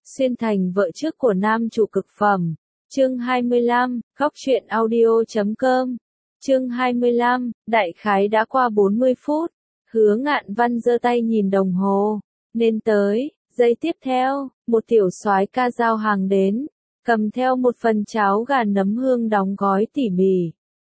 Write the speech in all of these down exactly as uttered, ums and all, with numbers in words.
Xuyên thành vợ trước của nam chủ cực phẩm. Chương hai mươi lăm, góc truyện audio chấm com. Chương hai mươi lăm, đại khái đã qua bốn mươi phút. Hứa Ngạn Văn giơ tay nhìn đồng hồ. Nên tới, giây tiếp theo, một tiểu soái ca giao hàng đến, cầm theo một phần cháo gà nấm hương đóng gói tỉ mỉ.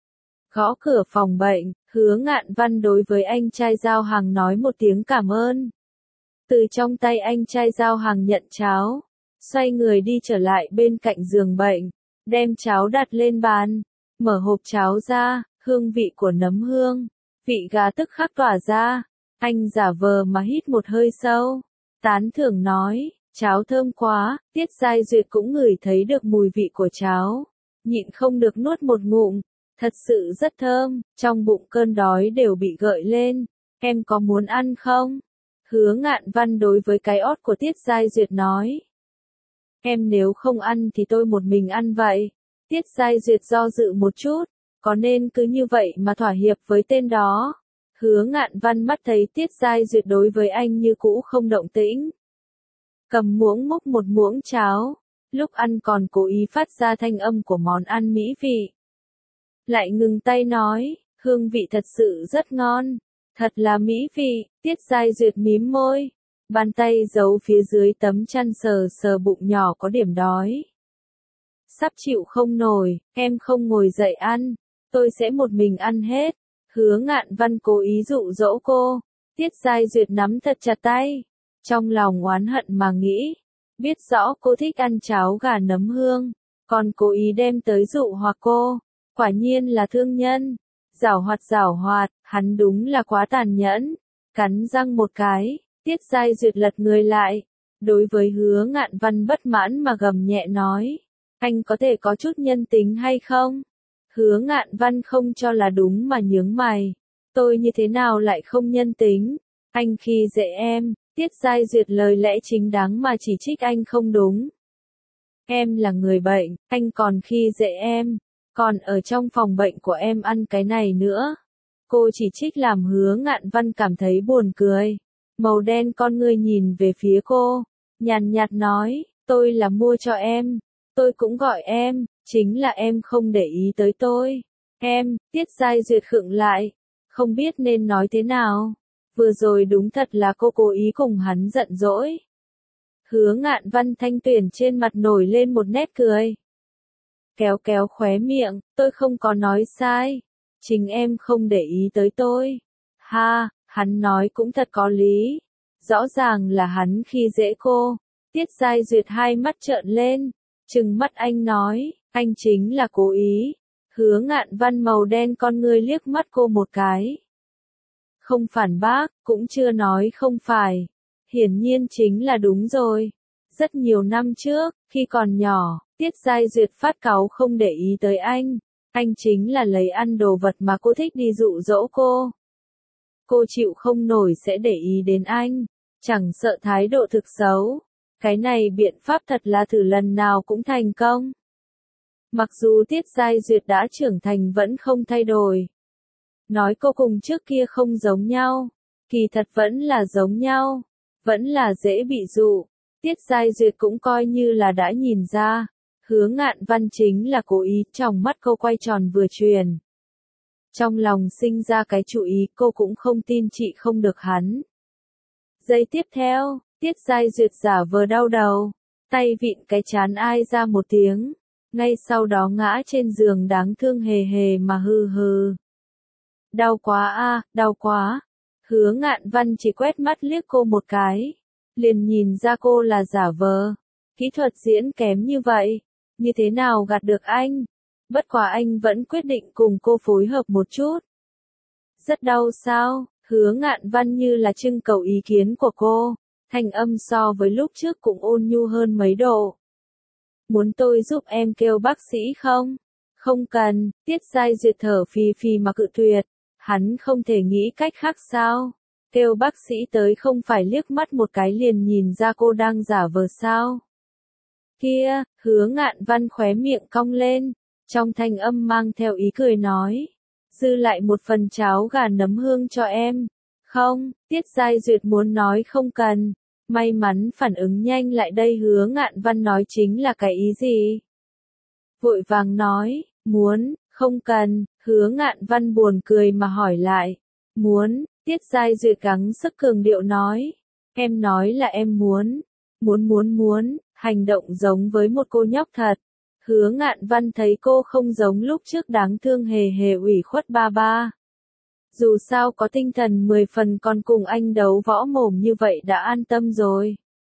Gõ cửa phòng bệnh, Hứa Ngạn Văn đối với anh trai giao hàng nói một tiếng cảm ơn. Từ trong tay anh trai giao hàng nhận cháo, xoay người đi trở lại bên cạnh giường bệnh, đem cháo đặt lên bàn, mở hộp cháo ra, hương vị của nấm hương, vị gà tức khắc tỏa ra. Anh giả vờ mà hít một hơi sâu, tán thưởng nói, cháo thơm quá. Tiết Giai Duyệt cũng ngửi thấy được mùi vị của cháo, nhịn không được nuốt một ngụm, thật sự rất thơm, trong bụng cơn đói đều bị gợi lên. Em có muốn ăn không? Hứa Ngạn Văn đối với cái ót của Tiết Giai Duyệt nói. Em nếu không ăn thì tôi một mình ăn vậy. Tiết Giai Duyệt do dự một chút, có nên cứ như vậy mà thỏa hiệp với tên đó? Hứa Ngạn Văn mắt thấy Tiết Giai Duyệt đối với anh như cũ không động tĩnh. Cầm muỗng múc một muỗng cháo, lúc ăn còn cố ý phát ra thanh âm của món ăn mỹ vị. Lại ngừng tay nói, hương vị thật sự rất ngon, thật là mỹ vị. Tiết Giai Duyệt mím môi, bàn tay giấu phía dưới tấm chăn sờ sờ bụng nhỏ có điểm đói. Sắp chịu không nổi, em không ngồi dậy ăn, tôi sẽ một mình ăn hết. Hứa Ngạn Văn cố ý dụ dỗ cô. Tiết Giai Duyệt nắm thật chặt tay, trong lòng oán hận mà nghĩ, biết rõ cô thích ăn cháo gà nấm hương, còn cố ý đem tới dụ hoặc cô, quả nhiên là thương nhân. Giảo hoạt giảo hoạt, hắn đúng là quá tàn nhẫn. Cắn răng một cái, Tiết Giai Duyệt lật người lại, đối với Hứa Ngạn Văn bất mãn mà gầm nhẹ nói, anh có thể có chút nhân tính hay không? Hứa Ngạn Văn không cho là đúng mà nhướng mày, tôi như thế nào lại không nhân tính? Anh khi dễ em. Tiết Giai Duyệt lời lẽ chính đáng mà chỉ trích anh không đúng. Em là người bệnh, anh còn khi dễ em, còn ở trong phòng bệnh của em ăn cái này nữa. Cô chỉ trích làm Hứa Ngạn Văn cảm thấy buồn cười. Màu đen con ngươi nhìn về phía cô, nhàn nhạt nói, tôi là mua cho em, tôi cũng gọi em, chính là em không để ý tới tôi. Em. Tiết Giai Duyệt khựng lại, không biết nên nói thế nào. Vừa rồi đúng thật là cô cố ý cùng hắn giận dỗi. Hứa Ngạn Văn thanh tuyển trên mặt nổi lên một nét cười. Kéo kéo khóe miệng, tôi không có nói sai. Chính em không để ý tới tôi. Ha, hắn nói cũng thật có lý. Rõ ràng là hắn khi dễ cô. Tiết Giai Duyệt hai mắt trợn lên, trừng mắt anh nói, anh chính là cố ý. Hứa Ngạn Văn màu đen con ngươi liếc mắt cô một cái. Không phản bác, cũng chưa nói không phải. Hiển nhiên chính là đúng rồi. Rất nhiều năm trước, khi còn nhỏ, Tiết Giai Duyệt phát cáu không để ý tới anh. Anh chính là lấy ăn đồ vật mà cô thích đi dụ dỗ cô. Cô chịu không nổi sẽ để ý đến anh, chẳng sợ thái độ thực xấu. Cái này biện pháp thật là thử lần nào cũng thành công. Mặc dù Tiết Giai Duyệt đã trưởng thành vẫn không thay đổi. Nói cô cùng trước kia không giống nhau, kỳ thật vẫn là giống nhau, vẫn là dễ bị dụ. Tiết Giai Duyệt cũng coi như là đã nhìn ra, Hứa Ngạn Văn chính là cố ý. Trong mắt cô quay tròn vừa truyền. Trong lòng sinh ra cái chú ý, cô cũng không tin chị không được hắn. Giây tiếp theo, Tiết Giai Duyệt giả vờ đau đầu, tay vịn cái trán ai ra một tiếng, ngay sau đó ngã trên giường đáng thương hề hề mà hừ hừ. Đau quá a, đau quá. Hứa Ngạn Văn chỉ quét mắt liếc cô một cái, liền nhìn ra cô là giả vờ. Kỹ thuật diễn kém như vậy, như thế nào gạt được anh? Bất quá anh vẫn quyết định cùng cô phối hợp một chút. Rất đau sao? Hứa Ngạn Văn như là trưng cầu ý kiến của cô, thanh âm so với lúc trước cũng ôn nhu hơn mấy độ. Muốn tôi giúp em kêu bác sĩ không? Không cần. Tiết Giai Duyệt thở phì phì mà cự tuyệt. Hắn không thể nghĩ cách khác sao? Kêu bác sĩ tới không phải liếc mắt một cái liền nhìn ra cô đang giả vờ sao? Kia. Hứa Ngạn Văn khóe miệng cong lên, trong thanh âm mang theo ý cười nói, dư lại một phần cháo gà nấm hương cho em. Không. Tiết Giai Duyệt muốn nói không cần, May mắn phản ứng nhanh lại đây Hứa Ngạn Văn nói chính là cái ý gì? Vội vàng nói, muốn, không cần, Hứa Ngạn Văn buồn cười mà hỏi lại. Muốn, Tiết Giai Duyệt gắng sức cường điệu nói. Em nói là em muốn. Muốn muốn muốn, hành động giống với một cô nhóc thật. Hứa Ngạn Văn thấy cô không giống lúc trước đáng thương hề hề ủy khuất ba ba. Dù sao có tinh thần mười phần còn cùng anh đấu võ mồm như vậy đã an tâm rồi.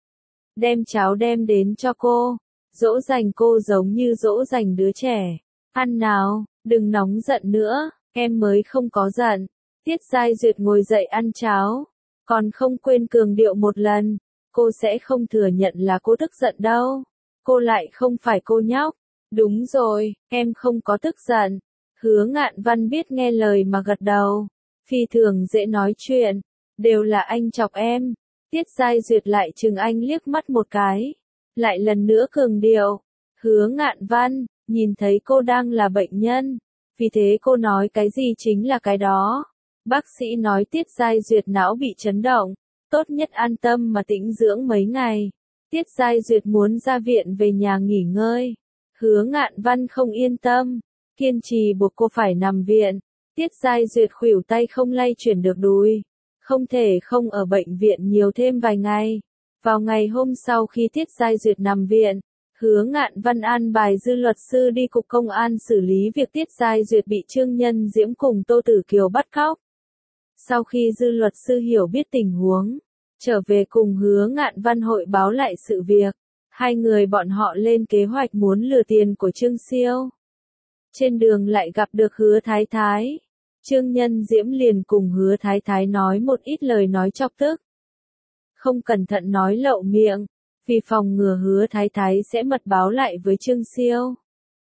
Đem cháo đem đến cho cô, dỗ dành cô giống như dỗ dành đứa trẻ. Ăn nào, đừng nóng giận nữa, em mới không có giận. Tiết Giai Duyệt ngồi dậy ăn cháo, còn không quên cường điệu một lần, cô sẽ không thừa nhận là cô tức giận đâu. Cô lại không phải cô nhóc. Đúng rồi, em không có tức giận. Hứa Ngạn Văn biết nghe lời mà gật đầu. Phi thường dễ nói chuyện, đều là anh chọc em. Tiết Giai Duyệt lại chừng anh liếc mắt một cái. Lại lần nữa cường điệu. Hứa Ngạn Văn, nhìn thấy cô đang là bệnh nhân. Vì thế cô nói cái gì chính là cái đó. Bác sĩ nói Tiết Giai Duyệt não bị chấn động. Tốt nhất an tâm mà tĩnh dưỡng mấy ngày. Tiết Giai Duyệt muốn ra viện về nhà nghỉ ngơi. Hứa Ngạn Văn không yên tâm. Kiên trì buộc cô phải nằm viện. Tiết Giai Duyệt khuỷu tay không lay chuyển được đùi. Không thể không ở bệnh viện nhiều thêm vài ngày. Vào ngày hôm sau khi Tiết Giai Duyệt nằm viện, Hứa Ngạn Văn an bài dư luật sư đi cục công an xử lý việc Tiết Giai Duyệt bị Trương Nhân Diễm cùng Tô Tử Kiều bắt cóc. Sau khi dư luật sư hiểu biết tình huống, trở về cùng Hứa Ngạn Văn hội báo lại sự việc, hai người bọn họ lên kế hoạch muốn lừa tiền của Trương Siêu. Trên đường lại gặp được Hứa Thái Thái. Trương Nhân Diễm liền cùng Hứa Thái Thái nói một ít lời nói chọc tức. Không cẩn thận nói lậu miệng, vì phòng ngừa Hứa Thái Thái sẽ mật báo lại với Trương Siêu.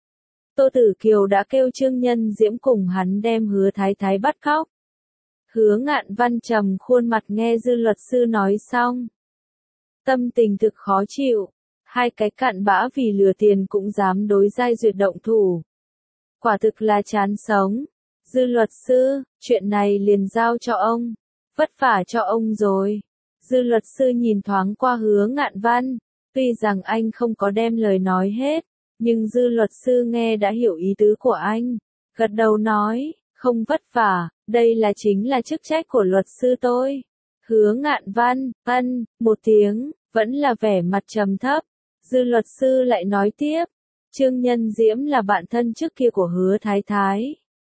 Tô Tử Kiều đã kêu Trương Nhân Diễm cùng hắn đem Hứa Thái Thái bắt cóc. Hứa Ngạn Văn trầm khuôn mặt nghe dư luật sư nói xong. Tâm tình thực khó chịu, hai cái cặn bã vì lừa tiền cũng dám đối Giai Duyệt động thủ. Quả thực là chán sống. Dư luật sư, chuyện này liền giao cho ông. Vất vả cho ông rồi. Dư luật sư nhìn thoáng qua Hứa Ngạn Văn. Tuy rằng anh không có đem lời nói hết, nhưng dư luật sư nghe đã hiểu ý tứ của anh. Gật đầu nói, không vất vả, đây là chính là chức trách của luật sư tôi. Hứa Ngạn Văn, ân, một tiếng, vẫn là vẻ mặt trầm thấp. Dư luật sư lại nói tiếp, Trương Nhân Diễm là bạn thân trước kia của Hứa Thái Thái.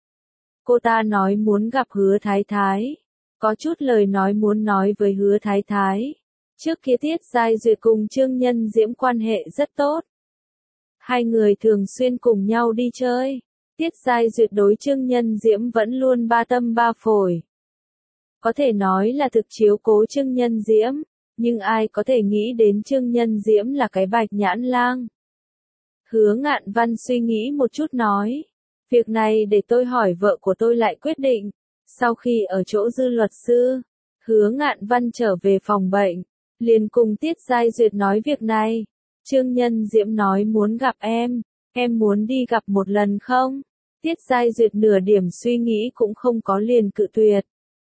Cô ta nói muốn gặp Hứa Thái Thái. Có chút lời nói muốn nói với Hứa Thái Thái. Trước kia Tiết Giai Duyệt cùng Trương Nhân Diễm quan hệ rất tốt. Hai người thường xuyên cùng nhau đi chơi. Tiết Giai Duyệt đối Trương Nhân Diễm vẫn luôn ba tâm ba phổi. Có thể nói là thực chiếu cố Trương Nhân Diễm, nhưng ai có thể nghĩ đến Trương Nhân Diễm là cái bạch nhãn lang. Hứa Ngạn Văn suy nghĩ một chút nói. Việc này để tôi hỏi vợ của tôi lại quyết định. Sau khi ở chỗ dư luật sư, Hứa Ngạn Văn trở về phòng bệnh, liền cùng Tiết Giai Duyệt nói việc này. Trương Nhân Diễm nói muốn gặp em, em muốn đi gặp một lần không? Tiết Giai Duyệt nửa điểm suy nghĩ cũng không có liền cự tuyệt.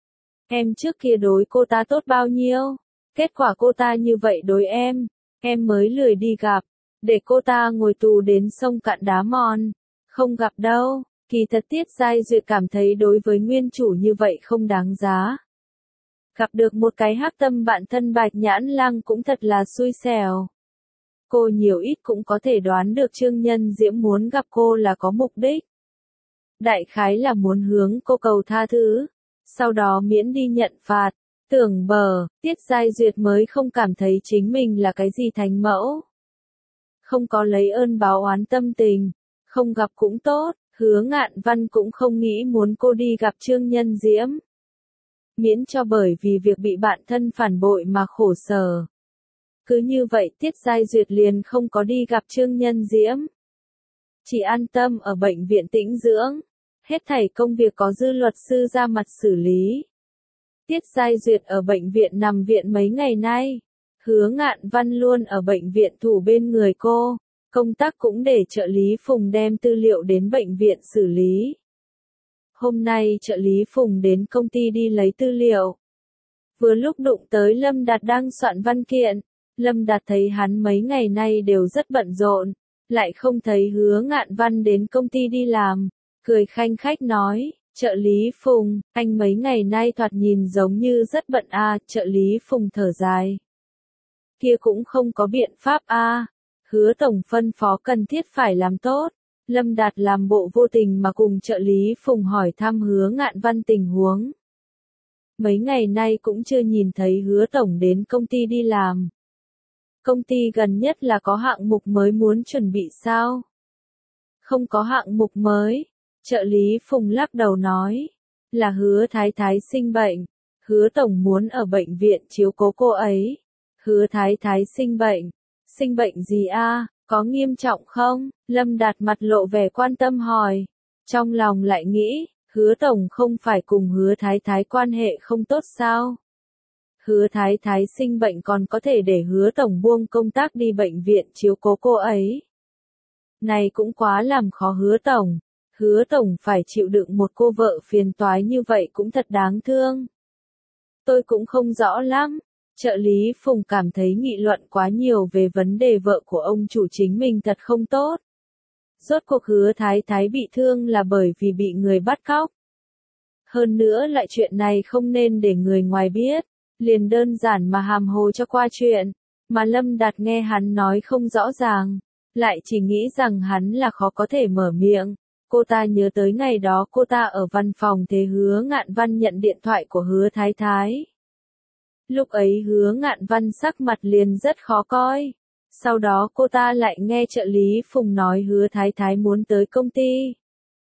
Em trước kia đối cô ta tốt bao nhiêu? Kết quả cô ta như vậy đối em, em mới lười đi gặp, để cô ta ngồi tù đến sông cạn đá mòn. Không gặp đâu, kỳ thật Tiết Giai Duyệt cảm thấy đối với nguyên chủ như vậy không đáng giá. Gặp được một cái hắc tâm bạn thân bạch nhãn lang cũng thật là xui xẻo. Cô nhiều ít cũng có thể đoán được Trương Nhân Diễm muốn gặp cô là có mục đích. Đại khái là muốn hướng cô cầu tha thứ, sau đó miễn đi nhận phạt. Tưởng bờ, Tiết Giai Duyệt mới không cảm thấy chính mình là cái gì thánh mẫu. Không có lấy ơn báo oán tâm tình, không gặp cũng tốt, Hứa Ngạn Văn cũng không nghĩ muốn cô đi gặp Trương Nhân Diễm. Miễn cho bởi vì việc bị bạn thân phản bội mà khổ sở. Cứ như vậy Tiết Giai Duyệt liền không có đi gặp Trương Nhân Diễm. Chỉ an tâm ở bệnh viện tĩnh dưỡng, hết thảy công việc có dư luật sư ra mặt xử lý. Tiết Giai Duyệt ở bệnh viện nằm viện mấy ngày nay. Hứa Ngạn Văn luôn ở bệnh viện thủ bên người cô. Công tác cũng để trợ lý Phùng đem tư liệu đến bệnh viện xử lý. Hôm nay trợ lý Phùng đến công ty đi lấy tư liệu. vừa lúc đụng tới Lâm Đạt đang soạn văn kiện. Lâm Đạt thấy hắn mấy ngày nay đều rất bận rộn, lại không thấy Hứa Ngạn Văn đến công ty đi làm, cười khanh khách nói, trợ lý Phùng, anh mấy ngày nay thoạt nhìn giống như rất bận a. Trợ lý Phùng thở dài. Kia cũng không có biện pháp a. Hứa tổng phân phó cần thiết phải làm tốt. Lâm Đạt làm bộ vô tình mà cùng trợ lý Phùng hỏi thăm Hứa Ngạn Văn tình huống. Mấy ngày nay cũng chưa nhìn thấy Hứa tổng đến công ty đi làm. Công ty gần nhất là có hạng mục mới muốn chuẩn bị sao? Không có hạng mục mới. Trợ lý Phùng lắc đầu nói. Là Hứa Thái Thái sinh bệnh. Hứa tổng muốn ở bệnh viện chiếu cố cô ấy. Hứa Thái Thái sinh bệnh. Sinh bệnh gì a? Có nghiêm trọng không? Lâm Đạt mặt lộ vẻ quan tâm hỏi. Trong lòng lại nghĩ, Hứa tổng không phải cùng Hứa Thái Thái quan hệ không tốt sao? Hứa Thái Thái sinh bệnh còn có thể để Hứa tổng buông công tác đi bệnh viện chiếu cố cô ấy. Này cũng quá làm khó Hứa tổng. Hứa tổng phải chịu đựng một cô vợ phiền toái như vậy cũng thật đáng thương. Tôi cũng không rõ lắm. Trợ lý Phùng cảm thấy nghị luận quá nhiều về vấn đề vợ của ông chủ chính mình thật không tốt. Rốt cuộc Hứa Thái Thái bị thương là bởi vì bị người bắt cóc. Hơn nữa lại chuyện này không nên để người ngoài biết, liền đơn giản mà hàm hồ cho qua chuyện, mà Lâm Đạt nghe hắn nói không rõ ràng, lại chỉ nghĩ rằng hắn là khó có thể mở miệng. Cô ta nhớ tới ngày đó cô ta ở văn phòng thế Hứa Ngạn Văn nhận điện thoại của Hứa Thái Thái. Lúc ấy Hứa Ngạn Văn sắc mặt liền rất khó coi. Sau đó cô ta lại nghe trợ lý Phùng nói Hứa Thái Thái muốn tới công ty.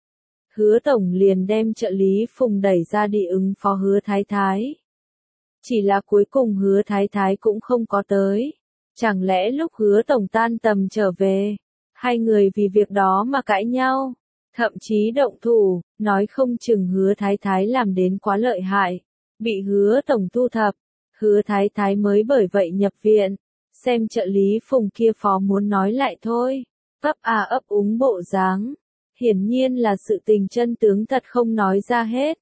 Hứa tổng liền đem trợ lý Phùng đẩy ra đi ứng phó Hứa Thái Thái. Chỉ là cuối cùng Hứa Thái Thái cũng không có tới. Chẳng lẽ lúc Hứa tổng tan tầm trở về, hai người vì việc đó mà cãi nhau, thậm chí động thủ, nói không chừng Hứa Thái Thái làm đến quá lợi hại, bị Hứa tổng thu thập. Hứa Thái Thái mới bởi vậy nhập viện, xem trợ lý Phùng kia phó muốn nói lại thôi, ấp à ấp úng bộ dáng, hiển nhiên là sự tình chân tướng thật không nói ra hết.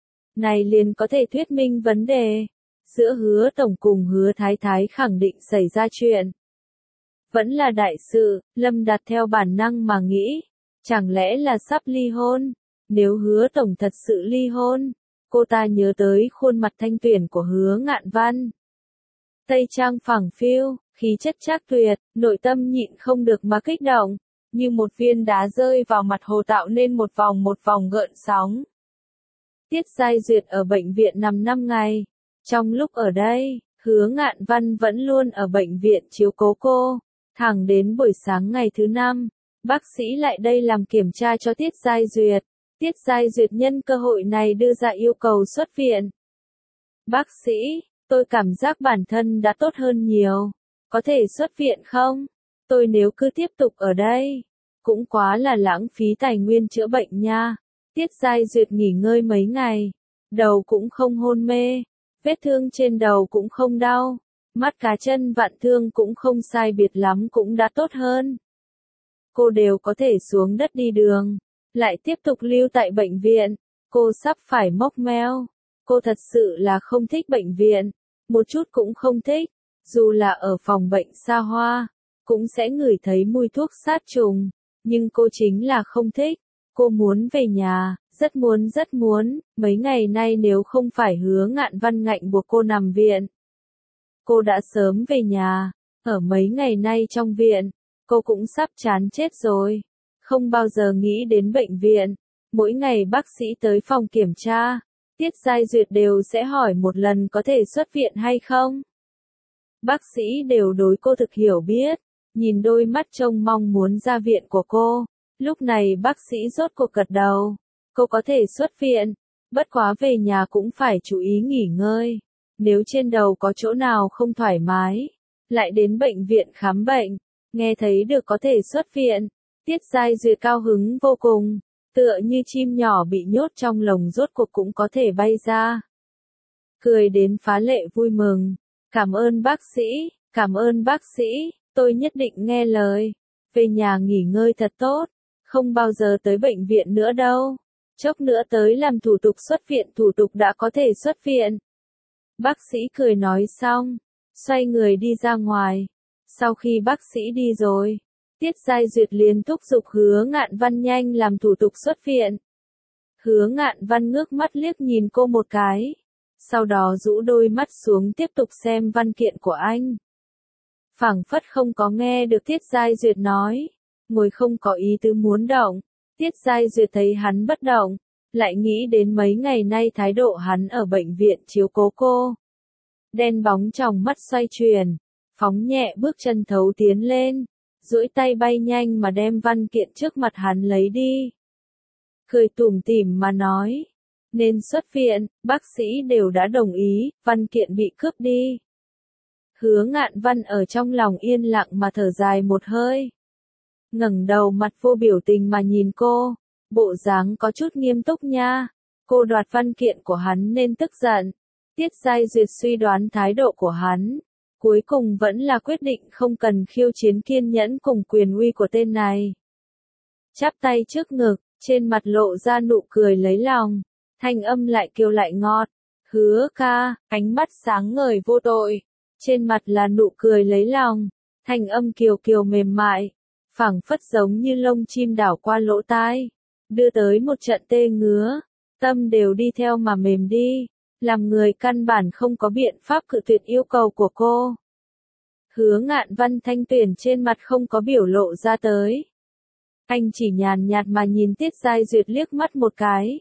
Này liền có thể thuyết minh vấn đề, giữa Hứa tổng cùng Hứa Thái Thái khẳng định xảy ra chuyện. Vẫn là đại sự, Lâm Đạt theo bản năng mà nghĩ, chẳng lẽ là sắp ly hôn, nếu Hứa tổng thật sự ly hôn. Cô ta nhớ tới khuôn mặt thanh tuyển của Hứa Ngạn Văn. Tây trang phẳng phiu, khí chất trác tuyệt, nội tâm nhịn không được mà kích động, như một viên đá rơi vào mặt hồ tạo nên một vòng một vòng gợn sóng. Tiết Giai Duyệt ở bệnh viện nằm năm ngày. Trong lúc ở đây, Hứa Ngạn Văn vẫn luôn ở bệnh viện chiếu cố cô. Thẳng đến buổi sáng ngày thứ năm, bác sĩ lại đây làm kiểm tra cho Tiết Giai Duyệt. Tiết Giai Duyệt nhân cơ hội này đưa ra yêu cầu xuất viện. Bác sĩ, tôi cảm giác bản thân đã tốt hơn nhiều. Có thể xuất viện không? Tôi nếu cứ tiếp tục ở đây, cũng quá là lãng phí tài nguyên chữa bệnh nha. Tiết Giai Duyệt nghỉ ngơi mấy ngày, đầu cũng không hôn mê, vết thương trên đầu cũng không đau, mắt cá chân vặn thương cũng không sai biệt lắm cũng đã tốt hơn. Cô đều có thể xuống đất đi đường, lại tiếp tục lưu tại bệnh viện, cô sắp phải mốc meo. Cô thật sự là không thích bệnh viện, một chút cũng không thích, dù là ở phòng bệnh xa hoa, cũng sẽ ngửi thấy mùi thuốc sát trùng, nhưng cô chính là không thích. Cô muốn về nhà, rất muốn rất muốn, mấy ngày nay nếu không phải Hứa Ngạn Văn ngạnh buộc cô nằm viện, cô đã sớm về nhà. Ở mấy ngày nay trong viện, cô cũng sắp chán chết rồi, không bao giờ nghĩ đến bệnh viện. Mỗi ngày bác sĩ tới phòng kiểm tra, Tiết Giai Duyệt đều sẽ hỏi một lần có thể xuất viện hay không. Bác sĩ đều đối cô thực hiểu biết, nhìn đôi mắt trông mong muốn ra viện của cô. Lúc này bác sĩ rốt cuộc gật đầu, cô có thể xuất viện, bất quá về nhà cũng phải chú ý nghỉ ngơi. Nếu trên đầu có chỗ nào không thoải mái, lại đến bệnh viện khám bệnh. Nghe thấy được có thể xuất viện, Tiết Giai Duyệt cao hứng vô cùng, tựa như chim nhỏ bị nhốt trong lồng rốt cuộc cũng có thể bay ra. Cười đến phá lệ vui mừng, cảm ơn bác sĩ, cảm ơn bác sĩ, tôi nhất định nghe lời, về nhà nghỉ ngơi thật tốt, không bao giờ tới bệnh viện nữa đâu, chốc nữa tới làm thủ tục xuất viện thủ tục đã có thể xuất viện. Bác sĩ cười nói xong, xoay người đi ra ngoài. Sau khi bác sĩ đi rồi, Tiết Giai Duyệt liền thúc giục Hứa Ngạn Văn nhanh làm thủ tục xuất viện. Hứa Ngạn Văn ngước mắt liếc nhìn cô một cái, sau đó rũ đôi mắt xuống tiếp tục xem văn kiện của anh. Phảng phất không có nghe được Tiết Giai Duyệt nói, ngồi không có ý tứ muốn động. Tiết Giai Duyệt thấy hắn bất động, lại nghĩ đến mấy ngày nay thái độ hắn ở bệnh viện chiếu cố cô. Đen bóng trong mắt xoay chuyển, phóng nhẹ bước chân thấu tiến lên, duỗi tay bay nhanh mà đem văn kiện trước mặt hắn lấy đi. Cười tủm tỉm mà nói, nên xuất viện, bác sĩ đều đã đồng ý, văn kiện bị cướp đi. Hứa Ngạn Văn ở trong lòng yên lặng mà thở dài một hơi. Ngẩng đầu mặt vô biểu tình mà nhìn cô, bộ dáng có chút nghiêm túc nha. Cô đoạt văn kiện của hắn nên tức giận. Tiết Giai Duyệt suy đoán thái độ của hắn, cuối cùng vẫn là quyết định không cần khiêu chiến kiên nhẫn cùng quyền uy của tên này. Chắp tay trước ngực, trên mặt lộ ra nụ cười lấy lòng, thanh âm lại kiều lại ngọt. Hứa ca, ánh mắt sáng ngời vô tội, trên mặt là nụ cười lấy lòng, thanh âm kiều kiều mềm mại, phảng phất giống như lông chim đảo qua lỗ tai, đưa tới một trận tê ngứa, tâm đều đi theo mà mềm đi, làm người căn bản không có biện pháp cự tuyệt yêu cầu của cô. Hứa Ngạn Văn thanh tuyển trên mặt không có biểu lộ ra tới. Anh chỉ nhàn nhạt mà nhìn Tiết Giai Duyệt liếc mắt một cái.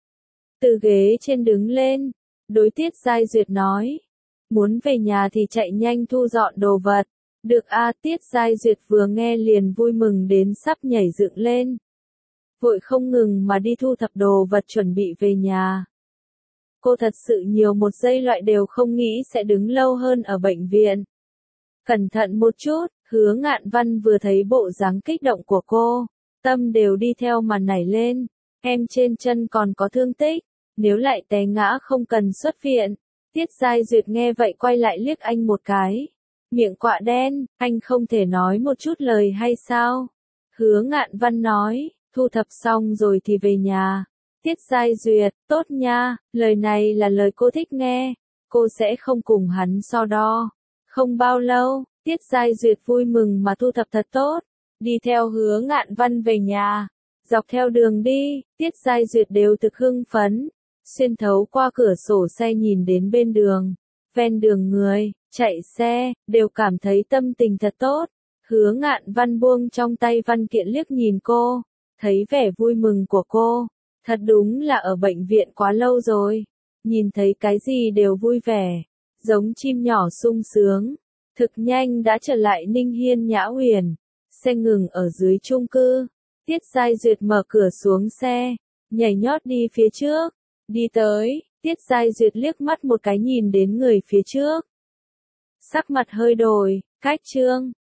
Từ ghế trên đứng lên, đối Tiết Giai Duyệt nói, muốn về nhà thì chạy nhanh thu dọn đồ vật. Được a. Tiết Giai Duyệt vừa nghe liền vui mừng đến sắp nhảy dựng lên. Vội không ngừng mà đi thu thập đồ vật chuẩn bị về nhà. Cô thật sự nhiều một giây loại đều không nghĩ sẽ đứng lâu hơn ở bệnh viện. Cẩn thận một chút, Hứa Ngạn Văn vừa thấy bộ dáng kích động của cô, tâm đều đi theo mà nảy lên. Em trên chân còn có thương tích, nếu lại té ngã không cần xuất viện. Tiết Giai Duyệt nghe vậy quay lại liếc anh một cái. Miệng quạ đen, anh không thể nói một chút lời hay sao? Hứa Ngạn Văn nói, thu thập xong rồi thì về nhà. Tiết Giai Duyệt, tốt nha, lời này là lời cô thích nghe, cô sẽ không cùng hắn so đo. Không bao lâu, Tiết Giai Duyệt vui mừng mà thu thập thật tốt, đi theo Hứa Ngạn Văn về nhà. Dọc theo đường đi, Tiết Giai Duyệt đều thực hưng phấn, xuyên thấu qua cửa sổ xe nhìn đến bên đường, ven đường người, chạy xe, đều cảm thấy tâm tình thật tốt. Hứa Ngạn Văn buông trong tay văn kiện liếc nhìn cô, thấy vẻ vui mừng của cô, thật đúng là ở bệnh viện quá lâu rồi, nhìn thấy cái gì đều vui vẻ, giống chim nhỏ sung sướng. Thực nhanh đã trở lại Ninh Hiên Nhã Huyền, xe ngừng ở dưới chung cư, Tiết Giai Duyệt mở cửa xuống xe, nhảy nhót đi phía trước, đi tới, Tiết Giai Duyệt liếc mắt một cái nhìn đến người phía trước. Sắc mặt hơi đổi, cách chương,